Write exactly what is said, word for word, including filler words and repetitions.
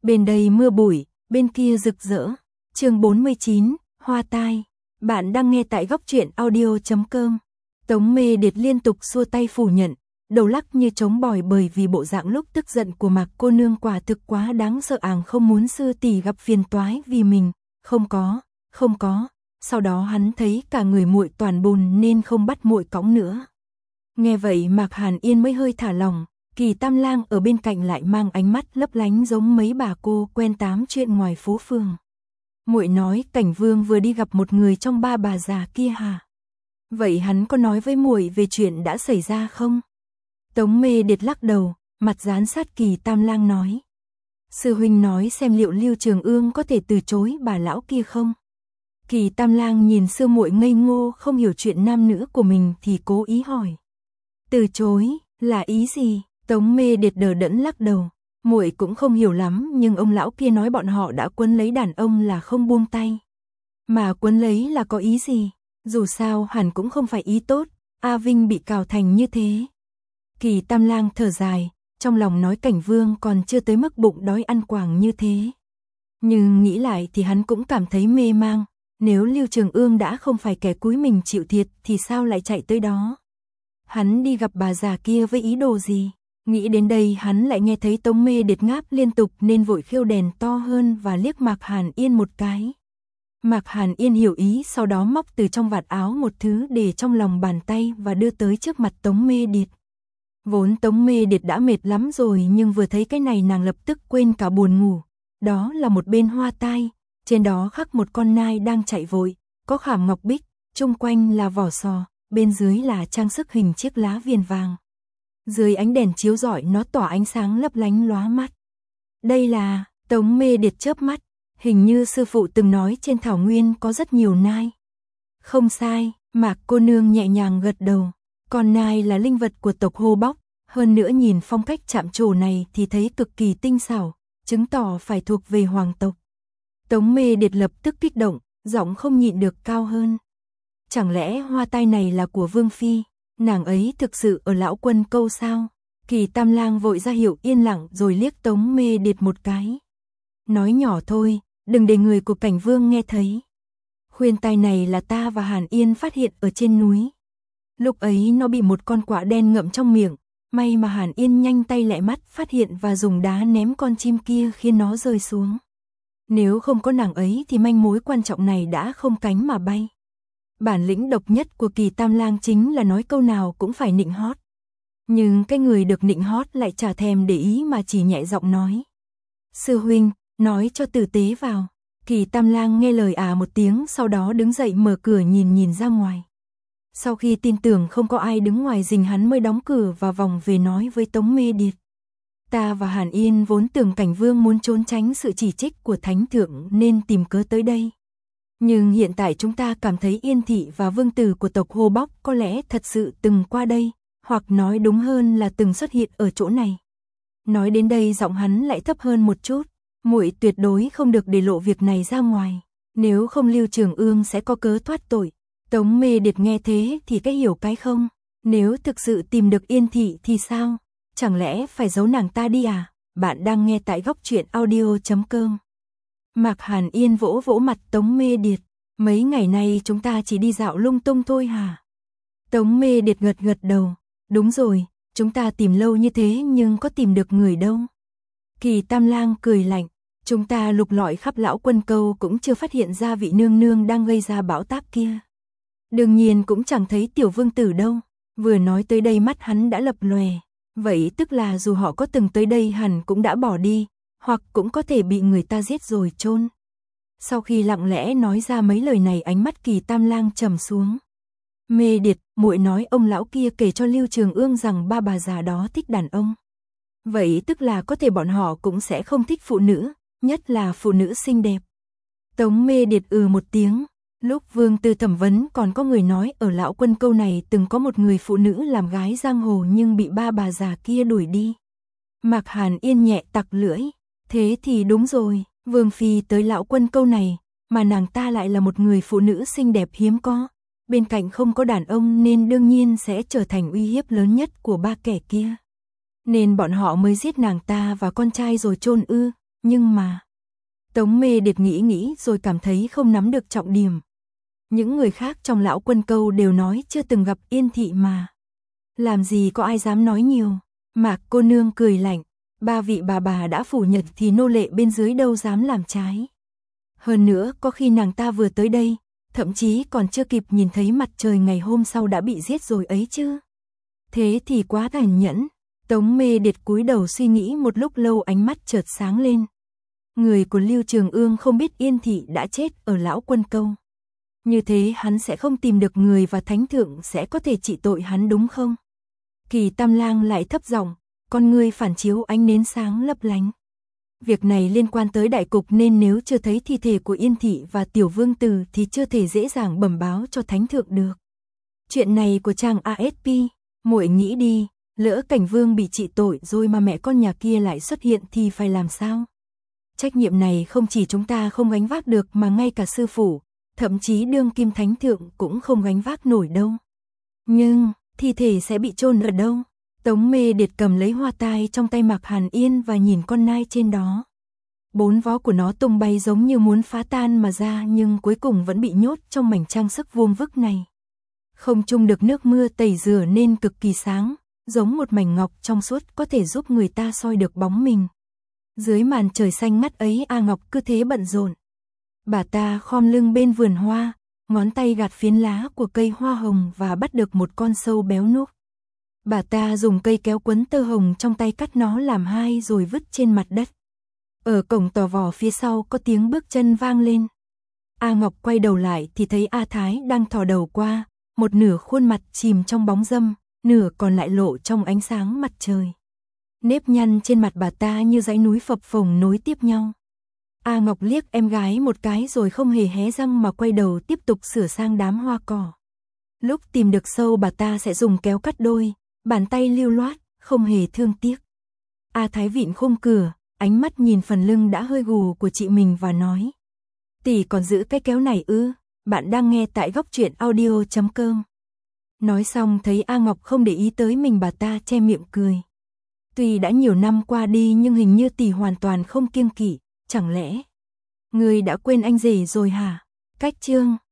Bên đây mưa bụi, bên kia rực rỡ. Chương bốn mươi chín, Hoa tai. Bạn đang nghe tại góc truyện audio chấm com. Tống Mê Điệt liên tục xua tay phủ nhận, đầu lắc như trống bòi bởi vì bộ dạng lúc tức giận của Mạc cô nương quả thực quá đáng sợ, àng không muốn sư tỷ gặp phiền toái vì mình. Không có, không có. Sau đó hắn thấy cả người muội toàn bùn nên không bắt muội cõng nữa. Nghe vậy Mạc Hàn Yên mới hơi thả lòng. Kỳ Tam Lang ở bên cạnh lại mang ánh mắt lấp lánh giống mấy bà cô quen tám chuyện ngoài phố phường. Muội nói Cảnh Vương vừa đi gặp một người trong ba bà già kia hả? Vậy hắn có nói với muội về chuyện đã xảy ra không? Tống Mê Điệt lắc đầu, mặt dán sát Kỳ Tam Lang nói. Sư huynh nói xem liệu Lưu Trường Ương có thể từ chối bà lão kia không? Kỳ Tam Lang nhìn sư muội ngây ngô không hiểu chuyện nam nữ của mình thì cố ý hỏi. Từ chối, là ý gì? Tống Mê Điệt đờ đẫn lắc đầu, muội cũng không hiểu lắm, nhưng ông lão kia nói bọn họ đã quấn lấy đàn ông là không buông tay. Mà quấn lấy là có ý gì? Dù sao hẳn cũng không phải ý tốt, A Vinh bị cào thành như thế. Kỳ Tam Lang thở dài, trong lòng nói Cảnh Vương còn chưa tới mức bụng đói ăn quàng như thế. Nhưng nghĩ lại thì hắn cũng cảm thấy mê mang, nếu Lưu Trường Ương đã không phải kẻ cúi mình chịu thiệt thì sao lại chạy tới đó? Hắn đi gặp bà già kia với ý đồ gì? Nghĩ đến đây hắn lại nghe thấy Tống Mê Điệt ngáp liên tục nên vội khiêu đèn to hơn và liếc Mạc Hàn Yên một cái. Mạc Hàn Yên hiểu ý, sau đó móc từ trong vạt áo một thứ để trong lòng bàn tay và đưa tới trước mặt Tống Mê Điệt. Vốn Tống Mê Điệt đã mệt lắm rồi nhưng vừa thấy cái này nàng lập tức quên cả buồn ngủ. Đó là một bên hoa tai, trên đó khắc một con nai đang chạy vội, có khảm ngọc bích, chung quanh là vỏ sò, bên dưới là trang sức hình chiếc lá viền vàng. Dưới ánh đèn chiếu rọi nó tỏa ánh sáng lấp lánh lóa mắt. Đây là, Tống Mê Điệt chớp mắt, hình như sư phụ từng nói trên thảo nguyên có rất nhiều nai. Không sai, Mạc cô nương nhẹ nhàng gật đầu, con nai là linh vật của tộc Hô Bóc, hơn nữa nhìn phong cách chạm trổ này thì thấy cực kỳ tinh xảo, chứng tỏ phải thuộc về hoàng tộc. Tống Mê Điệt lập tức kích động, giọng không nhịn được cao hơn. Chẳng lẽ hoa tai này là của Vương Phi? Nàng ấy thực sự ở Lão Quân Câu sao? Kỳ Tam Lang vội ra hiệu yên lặng rồi liếc Tống Mê Điệt một cái. Nói nhỏ thôi, đừng để người của Cảnh Vương nghe thấy. Khuyên tai này là ta và Hàn Yên phát hiện ở trên núi. Lúc ấy nó bị một con quạ đen ngậm trong miệng, may mà Hàn Yên nhanh tay lẹ mắt phát hiện và dùng đá ném con chim kia khiến nó rơi xuống. Nếu không có nàng ấy thì manh mối quan trọng này đã không cánh mà bay. Bản lĩnh độc nhất của Kỳ Tam Lang chính là nói câu nào cũng phải nịnh hót. Nhưng cái người được nịnh hót lại chả thèm để ý mà chỉ nhẹ giọng nói. Sư huynh, nói cho tử tế vào. Kỳ Tam Lang nghe lời à một tiếng, sau đó đứng dậy mở cửa nhìn nhìn ra ngoài. Sau khi tin tưởng không có ai đứng ngoài rình hắn mới đóng cửa và vòng về nói với Tống Mê Điệt. Ta và Hàn Yên vốn tưởng Cảnh Vương muốn trốn tránh sự chỉ trích của Thánh Thượng nên tìm cớ tới đây. Nhưng hiện tại chúng ta cảm thấy Yên Thị và vương tử của tộc Hô Bóc có lẽ thật sự từng qua đây, hoặc nói đúng hơn là từng xuất hiện ở chỗ này. Nói đến đây giọng hắn lại thấp hơn một chút, muội tuyệt đối không được để lộ việc này ra ngoài, nếu không Lưu Trường Ương sẽ có cớ thoát tội. Tống Mê Điệt nghe thế thì cái hiểu cái không, nếu thực sự tìm được Yên Thị thì sao? Chẳng lẽ phải giấu nàng ta đi à? Bạn đang nghe tại góc truyện audio chấm com. Mạc Hàn Yên vỗ vỗ mặt Tống Mê Điệt, mấy ngày nay chúng ta chỉ đi dạo lung tung thôi hả? Tống Mê Điệt gật gật đầu, đúng rồi, chúng ta tìm lâu như thế nhưng có tìm được người đâu. Kỳ Tam Lang cười lạnh, chúng ta lục lọi khắp Lão Quân Câu cũng chưa phát hiện ra vị nương nương đang gây ra bão táp kia. Đương nhiên cũng chẳng thấy tiểu vương tử đâu. Vừa nói tới đây mắt hắn đã lập lòe, vậy tức là dù họ có từng tới đây hẳn cũng đã bỏ đi, hoặc cũng có thể bị người ta giết rồi chôn. Sau khi lặng lẽ nói ra mấy lời này, ánh mắt Kỳ Tam Lang trầm xuống. Mê Điệt, muội nói ông lão kia kể cho Lưu Trường Ương rằng ba bà già đó thích đàn ông. Vậy tức là có thể bọn họ cũng sẽ không thích phụ nữ, nhất là phụ nữ xinh đẹp. Tống Mê Điệt ừ một tiếng. Lúc Vương Tư thẩm vấn còn có người nói ở Lão Quân Câu này từng có một người phụ nữ làm gái giang hồ nhưng bị ba bà già kia đuổi đi. Mạc Hàn Yên nhẹ tặc lưỡi, thế thì đúng rồi, Vương Phi tới Lão Quân Câu này, mà nàng ta lại là một người phụ nữ xinh đẹp hiếm có, bên cạnh không có đàn ông nên đương nhiên sẽ trở thành uy hiếp lớn nhất của ba kẻ kia. Nên bọn họ mới giết nàng ta và con trai rồi chôn ư? Nhưng mà, Tống Mê Điệt nghĩ nghĩ rồi cảm thấy không nắm được trọng điểm. Những người khác trong lão quân câu đều nói chưa từng gặp Yên Thị mà. Làm gì có ai dám nói nhiều. Mạc cô nương cười lạnh, ba vị bà bà đã phủ nhận thì nô lệ bên dưới đâu dám làm trái. Hơn nữa có khi nàng ta vừa tới đây, thậm chí còn chưa kịp nhìn thấy mặt trời ngày hôm sau đã bị giết rồi ấy chứ. Thế thì quá tàn nhẫn. Tống Mê Điệt cúi đầu suy nghĩ một lúc lâu, ánh mắt chợt sáng lên. Người của Lưu Trường Ương không biết Yên Thị đã chết ở lão quân câu. Như thế hắn sẽ không tìm được người và thánh thượng sẽ có thể trị tội hắn đúng không? Kỳ Tam Lang lại thấp giọng, con ngươi phản chiếu ánh nến sáng lấp lánh. Việc này liên quan tới đại cục nên nếu chưa thấy thi thể của Yên Thị và Tiểu Vương Tử thì chưa thể dễ dàng bẩm báo cho thánh thượng được. Chuyện này của chàng a ét pê, muội nghĩ đi, lỡ Cảnh Vương bị trị tội rồi mà mẹ con nhà kia lại xuất hiện thì phải làm sao? Trách nhiệm này không chỉ chúng ta không gánh vác được mà ngay cả sư phụ, thậm chí đương kim thánh thượng cũng không gánh vác nổi đâu. Nhưng, thi thể sẽ bị chôn ở đâu? Tống Mê Điệt cầm lấy hoa tai trong tay Mạc Hàn Yên và nhìn con nai trên đó. Bốn vó của nó tung bay giống như muốn phá tan mà ra nhưng cuối cùng vẫn bị nhốt trong mảnh trang sức vuông vức này. Không chung được nước mưa tẩy rửa nên cực kỳ sáng, giống một mảnh ngọc trong suốt có thể giúp người ta soi được bóng mình. Dưới màn trời xanh ngắt ấy A Ngọc cứ thế bận rộn. Bà ta khom lưng bên vườn hoa, ngón tay gạt phiến lá của cây hoa hồng và bắt được một con sâu béo núc. Bà ta dùng cây kéo quấn tơ hồng trong tay cắt nó làm hai rồi vứt trên mặt đất. Ở cổng tò vò phía sau có tiếng bước chân vang lên. A Ngọc quay đầu lại thì thấy A Thái đang thò đầu qua, một nửa khuôn mặt chìm trong bóng râm, nửa còn lại lộ trong ánh sáng mặt trời. Nếp nhăn trên mặt bà ta như dãy núi phập phồng nối tiếp nhau. A Ngọc liếc em gái một cái rồi không hề hé răng mà quay đầu tiếp tục sửa sang đám hoa cỏ. Lúc tìm được sâu bà ta sẽ dùng kéo cắt đôi, bàn tay lưu loát, không hề thương tiếc. A Thái vịn khung cửa, ánh mắt nhìn phần lưng đã hơi gù của chị mình và nói. Tỷ còn giữ cái kéo này ư? Bạn đang nghe tại góc truyện audio chấm com. Nói xong thấy A Ngọc không để ý tới mình, bà ta che miệng cười. Tuy đã nhiều năm qua đi nhưng hình như tỷ hoàn toàn không kiêng kỵ, chẳng lẽ người đã quên anh rể rồi hả? Cách chương